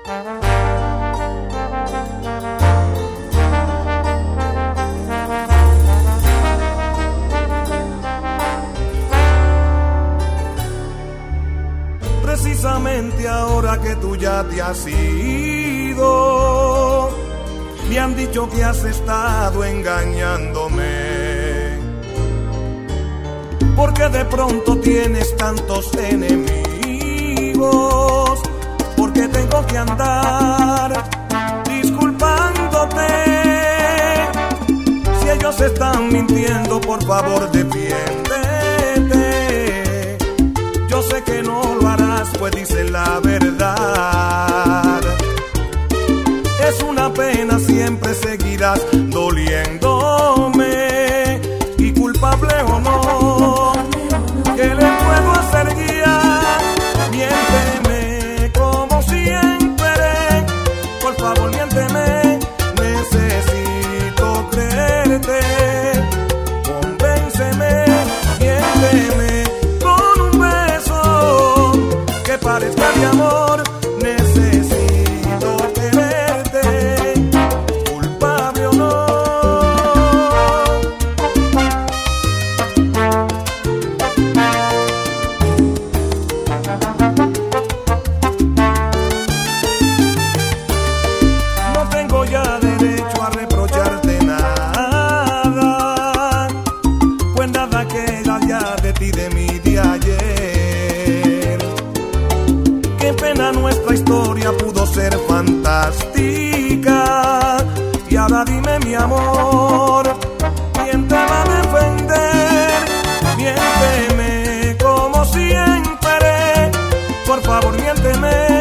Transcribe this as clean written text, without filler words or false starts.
Precisamente ahora que tú ya te has ido, me han dicho que has estado engañándome, porque de pronto tienes tantos enemigos, porque tengo que andar disculpándote. Si ellos están mintiendo, por favor defiéndete. Yo sé que no lo harás, pues dices la verdad. Es una pena, siempre seguirás doliéndome, y culpable o no, ¿qué le puedo hacer ya? Miénteme como siempre, por favor miénteme, necesito creerte. Convénceme, miénteme con un beso que parezca de amor. Necesito quererte, culpable o no. No tengo ya derecho a reprocharte nada, pues nada queda ya de ti, de mí, de ayer. Qué pena, nuestra historia pudo ser fantástica, y ahora dime, mi amor, ¿quién te va a defender? Miénteme como siempre, por favor miénteme.